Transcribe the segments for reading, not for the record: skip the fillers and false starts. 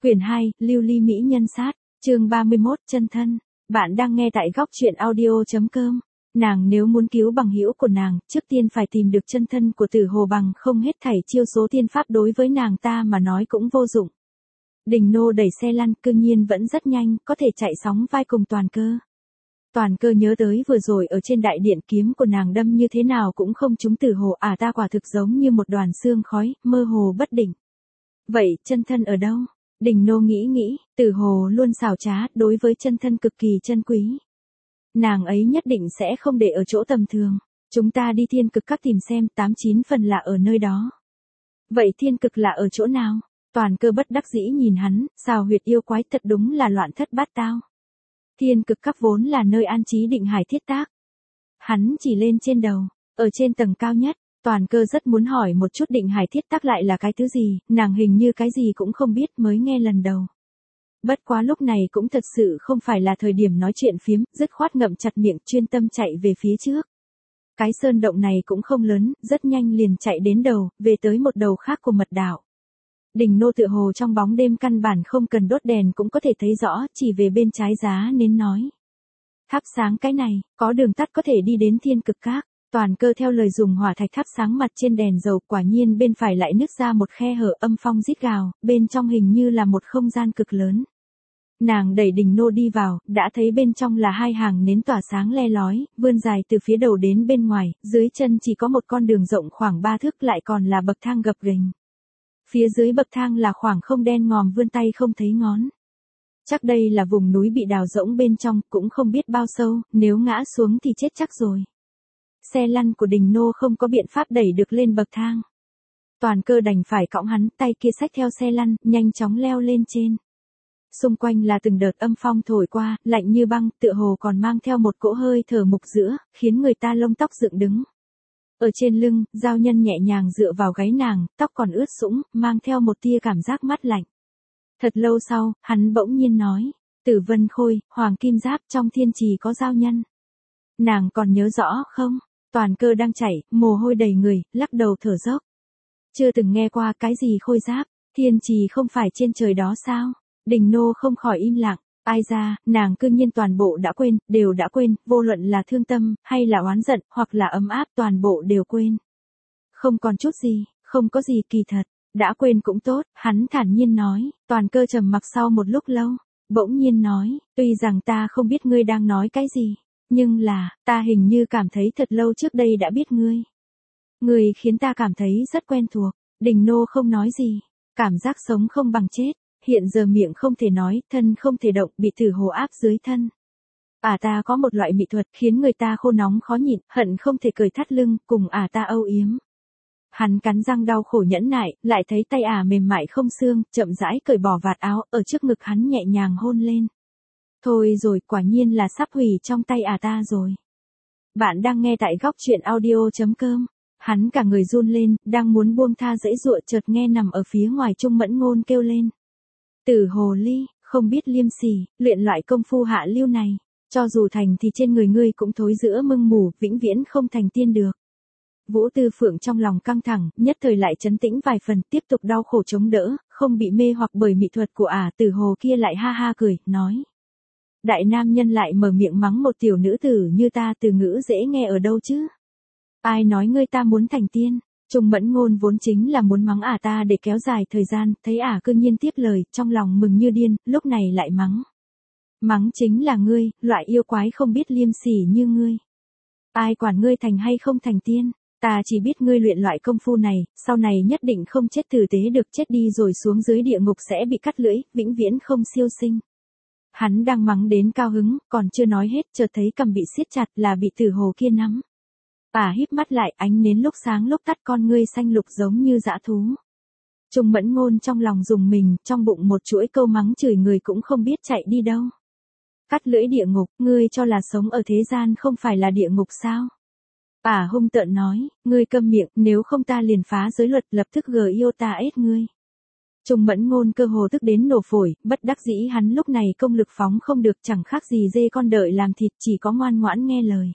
Quyển 2, Lưu ly mỹ nhân sát, chương 31, chân thân. Bạn đang nghe tại góc truyện audio.com. Nàng nếu muốn cứu bằng hữu của nàng, trước tiên phải tìm được chân thân của Tử Hồ, bằng không hết thảy chiêu số tiên pháp đối với nàng ta mà nói cũng vô dụng. Đình Nô đẩy xe lăn, cương nhiên vẫn rất nhanh, có thể chạy sóng vai cùng Toàn Cơ. Toàn Cơ nhớ tới vừa rồi ở trên đại điện, kiếm của nàng đâm như thế nào cũng không trúng Tử Hồ, ta quả thực giống như một đoàn sương khói, mơ hồ bất định. Vậy, chân thân ở đâu? Đình Nô nghĩ, Tử Hồ luôn xảo trá, đối với chân thân cực kỳ chân quý. Nàng ấy nhất định sẽ không để ở chỗ tầm thường. Chúng ta đi Thiên Cực Các tìm xem, 89 phần là ở nơi đó. Vậy Thiên Cực là ở chỗ nào? Toàn Cơ bất đắc dĩ nhìn hắn, xào huyệt yêu quái thật đúng là loạn thất bát tao. Thiên Cực Các vốn là nơi an trí Định Hải Thiết Tác. Hắn chỉ lên trên đầu, ở trên tầng cao nhất. Toàn Cơ rất muốn hỏi một chút Định Hải Thiết Tác lại là cái thứ gì, nàng hình như cái gì cũng không biết, mới nghe lần đầu. Bất quá lúc này cũng thật sự không phải là thời điểm nói chuyện phiếm, dứt khoát ngậm chặt miệng, chuyên tâm chạy về phía trước. Cái sơn động này cũng không lớn, rất nhanh liền chạy đến đầu, về tới một đầu khác của mật đạo. Đình Nô tựa hồ trong bóng đêm căn bản không cần đốt đèn cũng có thể thấy rõ, chỉ về bên trái giá nến nói. Thắp sáng cái này, có đường tắt có thể đi đến Thiên Cực Các. Toàn Cơ theo lời dùng hỏa thạch thắp sáng mặt trên đèn dầu, quả nhiên bên phải lại nứt ra một khe hở, âm phong rít gào, bên trong hình như là một không gian cực lớn. Nàng đẩy Đình Nô đi vào, đã thấy bên trong là hai hàng nến tỏa sáng le lói, vươn dài từ phía đầu đến bên ngoài, dưới chân chỉ có một con đường rộng khoảng 3 thước, lại còn là bậc thang gập ghềnh. Phía dưới bậc thang là khoảng không đen ngòm, vươn tay không thấy ngón. Chắc đây là vùng núi bị đào rỗng bên trong, cũng không biết bao sâu, nếu ngã xuống thì chết chắc rồi. Xe lăn của Đình Nô không có biện pháp đẩy được lên bậc thang. Toàn Cơ đành phải cõng hắn, tay kia xách theo xe lăn, nhanh chóng leo lên trên. Xung quanh là từng đợt âm phong thổi qua, lạnh như băng, tựa hồ còn mang theo một cỗ hơi thở mục giữa, khiến người ta lông tóc dựng đứng. Ở trên lưng, Giao Nhân nhẹ nhàng dựa vào gáy nàng, tóc còn ướt sũng, mang theo một tia cảm giác mát lạnh. Thật lâu sau, hắn bỗng nhiên nói, Tử Vân Khôi, Hoàng Kim Giáp, trong thiên trì có Giao Nhân. Nàng còn nhớ rõ không? Toàn Cơ đang chảy, mồ hôi đầy người, lắc đầu thở dốc. Chưa từng nghe qua cái gì khôi giáp, thiên trì không phải trên trời đó sao? Đình Nô không khỏi im lặng, ai ra, nàng cương nhiên toàn bộ đã quên, đều đã quên, vô luận là thương tâm, hay là oán giận, hoặc là ấm áp, toàn bộ đều quên. Không còn chút gì, không có gì kỳ thật, đã quên cũng tốt, hắn thản nhiên nói. Toàn Cơ trầm mặc sau một lúc lâu, bỗng nhiên nói, tuy rằng ta không biết ngươi đang nói cái gì, nhưng là, ta hình như cảm thấy thật lâu trước đây đã biết ngươi. Ngươi khiến ta cảm thấy rất quen thuộc. Đình Nô không nói gì, cảm giác sống không bằng chết. Hiện giờ miệng không thể nói, thân không thể động, bị Tử Hồ áp dưới thân. Ta có một loại mỹ thuật khiến người ta khô nóng khó nhịn, hận không thể cởi thắt lưng, cùng ta âu yếm. Hắn cắn răng đau khổ nhẫn nại, lại thấy tay mềm mại không xương, chậm rãi cởi bỏ vạt áo, ở trước ngực hắn nhẹ nhàng hôn lên. Thôi rồi, quả nhiên là sắp hủy trong tay ta rồi. Bạn đang nghe tại góc truyện audio.com. Hắn cả người run lên, đang muốn buông tha giãy giụa, chợt nghe nằm ở phía ngoài Trung Mẫn Ngôn kêu lên. Tử Hồ Ly, không biết liêm sỉ, luyện loại công phu hạ lưu này, cho dù thành thì trên người ngươi cũng thối giữa mưng mù, vĩnh viễn không thành tiên được. Vũ Tư Phượng trong lòng căng thẳng, nhất thời lại trấn tĩnh vài phần, tiếp tục đau khổ chống đỡ, không bị mê hoặc bởi mỹ thuật của Tử Hồ kia, lại ha ha cười, nói. Đại nam nhân lại mở miệng mắng một tiểu nữ tử như ta, từ ngữ dễ nghe ở đâu chứ? Ai nói ngươi ta muốn thành tiên? Trung Mẫn Ngôn vốn chính là muốn mắng ta để kéo dài thời gian, thấy cương nhiên tiếp lời, trong lòng mừng như điên, lúc này lại mắng. Mắng chính là ngươi, loại yêu quái không biết liêm sỉ như ngươi. Ai quản ngươi thành hay không thành tiên, ta chỉ biết ngươi luyện loại công phu này, sau này nhất định không chết tử tế được, chết đi rồi xuống dưới địa ngục sẽ bị cắt lưỡi, vĩnh viễn không siêu sinh. Hắn đang mắng đến cao hứng, còn chưa nói hết, chợt thấy cầm bị siết chặt, là bị Tử Hồ kia nắm. Híp mắt lại, ánh nến lúc sáng lúc tắt, con ngươi xanh lục giống như dã thú. Trung Mẫn Ngôn trong lòng rùng mình, trong bụng một chuỗi câu mắng chửi người cũng không biết chạy đi đâu. Cắt lưỡi địa ngục, ngươi cho là sống ở thế gian không phải là địa ngục sao? Hung tợn nói, ngươi câm miệng, nếu không ta liền phá giới luật, lập tức yêu ta ết ngươi. Trung Mẫn Ngôn cơ hồ tức đến nổ phổi, bất đắc dĩ hắn lúc này công lực phóng không được, chẳng khác gì dê con đợi làm thịt, chỉ có ngoan ngoãn nghe lời.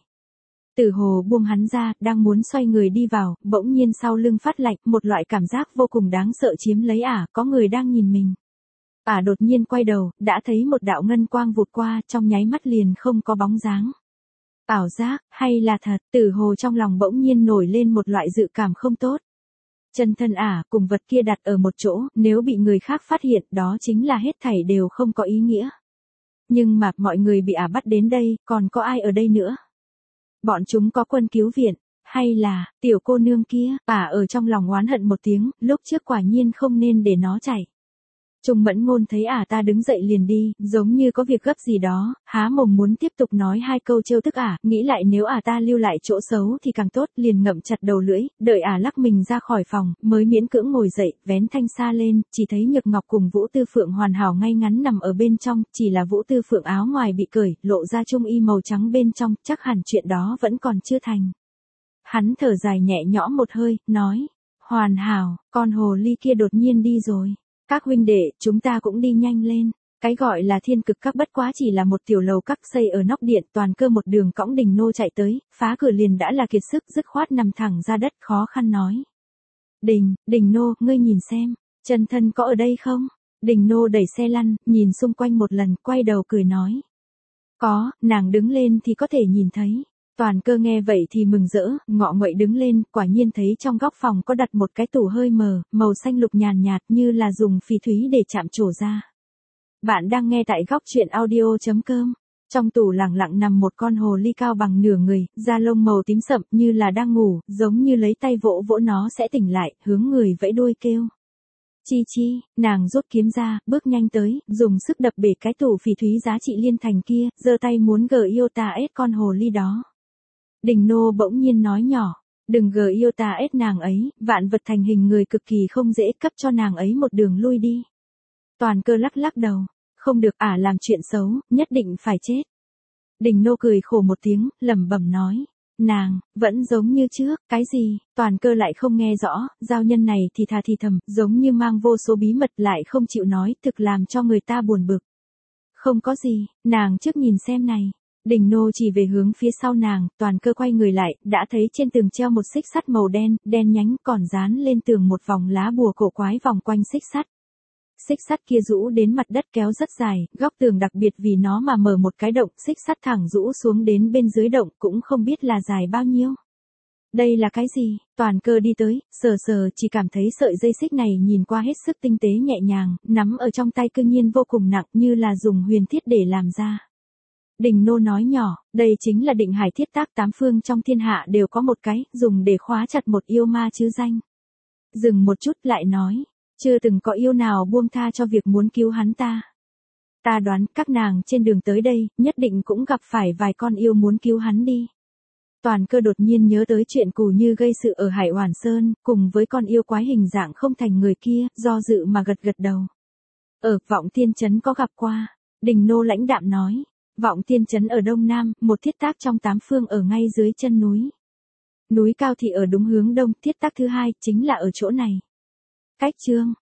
Tử Hồ buông hắn ra, đang muốn xoay người đi vào, bỗng nhiên sau lưng phát lạnh, một loại cảm giác vô cùng đáng sợ chiếm lấy có người đang nhìn mình. đột nhiên quay đầu, đã thấy một đạo ngân quang vụt qua, trong nháy mắt liền không có bóng dáng. Ảo giác, hay là thật, Tử Hồ trong lòng bỗng nhiên nổi lên một loại dự cảm không tốt. Chân thân cùng vật kia đặt ở một chỗ, nếu bị người khác phát hiện, đó chính là hết thảy đều không có ý nghĩa. Nhưng mà, mọi người bị bắt đến đây, còn có ai ở đây nữa? Bọn chúng có quân cứu viện, hay là, tiểu cô nương kia, ở trong lòng oán hận một tiếng, lúc trước quả nhiên không nên để nó chạy. Trung Mẫn Ngôn thấy ta đứng dậy liền đi, giống như có việc gấp gì đó, há mồm muốn tiếp tục nói hai câu trêu tức nghĩ lại nếu ta lưu lại chỗ xấu thì càng tốt, liền ngậm chặt đầu lưỡi, đợi lắc mình ra khỏi phòng, mới miễn cưỡng ngồi dậy, vén thanh sa lên, chỉ thấy Nhược Ngọc cùng Vũ Tư Phượng hoàn hảo ngay ngắn nằm ở bên trong, chỉ là Vũ Tư Phượng áo ngoài bị cởi, lộ ra trung y màu trắng bên trong, chắc hẳn chuyện đó vẫn còn chưa thành. Hắn thở dài nhẹ nhõm một hơi, nói, hoàn hảo, con hồ ly kia đột nhiên đi rồi. Các huynh đệ, chúng ta cũng đi nhanh lên. Cái gọi là Thiên Cực Các bất quá chỉ là một tiểu lầu các xây ở nóc điện, Toàn Cơ một đường cõng Đình Nô chạy tới, phá cửa liền đã là kiệt sức, dứt khoát nằm thẳng ra đất, khó khăn nói. Đình Nô, ngươi nhìn xem, chân thân có ở đây không? Đình Nô đẩy xe lăn, nhìn xung quanh một lần, quay đầu cười nói. Có, nàng đứng lên thì có thể nhìn thấy. Toàn Cơ nghe vậy thì mừng rỡ, ngọ nguậy đứng lên, quả nhiên thấy trong góc phòng có đặt một cái tủ hơi mờ, màu xanh lục nhàn nhạt như là dùng phỉ thúy để chạm trổ ra. Bạn đang nghe tại góc truyện audio.com. Trong tủ lẳng lặng nằm một con hồ ly cao bằng nửa người, da lông màu tím sậm như là đang ngủ, giống như lấy tay vỗ vỗ nó sẽ tỉnh lại, hướng người vẫy đuôi kêu. Chi, nàng rút kiếm ra, bước nhanh tới, dùng sức đập bể cái tủ phỉ thúy giá trị liên thành kia, giơ tay muốn ết con hồ ly đó. Đình Nô bỗng nhiên nói nhỏ, đừng ết nàng ấy, vạn vật thành hình người cực kỳ không dễ, cấp cho nàng ấy một đường lui đi. Toàn Cơ lắc đầu, không được, làm chuyện xấu, nhất định phải chết. Đình Nô cười khổ một tiếng, lẩm bẩm nói, nàng, vẫn giống như trước, cái gì? Toàn Cơ lại không nghe rõ, giao nhân này thì thà thì thầm, giống như mang vô số bí mật lại không chịu nói, thực làm cho người ta buồn bực. Không có gì, nàng trước nhìn xem này. Đình Nô chỉ về hướng phía sau nàng, Toàn Cơ quay người lại, đã thấy trên tường treo một xích sắt màu đen nhánh còn dán lên tường một vòng lá bùa cổ quái vòng quanh xích sắt. Xích sắt kia rũ đến mặt đất kéo rất dài, góc tường đặc biệt vì nó mà mở một cái động, xích sắt thẳng rũ xuống đến bên dưới động, cũng không biết là dài bao nhiêu. Đây là cái gì? Toàn Cơ đi tới, sờ chỉ cảm thấy sợi dây xích này nhìn qua hết sức tinh tế nhẹ nhàng, nắm ở trong tay cư nhiên vô cùng nặng như là dùng huyền thiết để làm ra. Đình Nô nói nhỏ, đây chính là Định Hải Thiết Tác, 8 phương trong thiên hạ đều có một cái, dùng để khóa chặt một yêu ma chứ danh. Dừng một chút lại nói, chưa từng có yêu nào buông tha cho việc muốn cứu hắn ta. Ta đoán các nàng trên đường tới đây, nhất định cũng gặp phải vài con yêu muốn cứu hắn đi. Toàn Cơ đột nhiên nhớ tới chuyện Cù Như gây sự ở Hải Oản Sơn, cùng với con yêu quái hình dạng không thành người kia, do dự mà gật đầu. Ở Vọng Tiên Trấn có gặp qua. Đình Nô lãnh đạm nói. Vọng Tiên Trấn ở Đông Nam, một thiết tác trong 8 phương ở ngay dưới chân núi. Núi cao thì ở đúng hướng đông, thiết tác thứ hai chính là ở chỗ này. Cách chương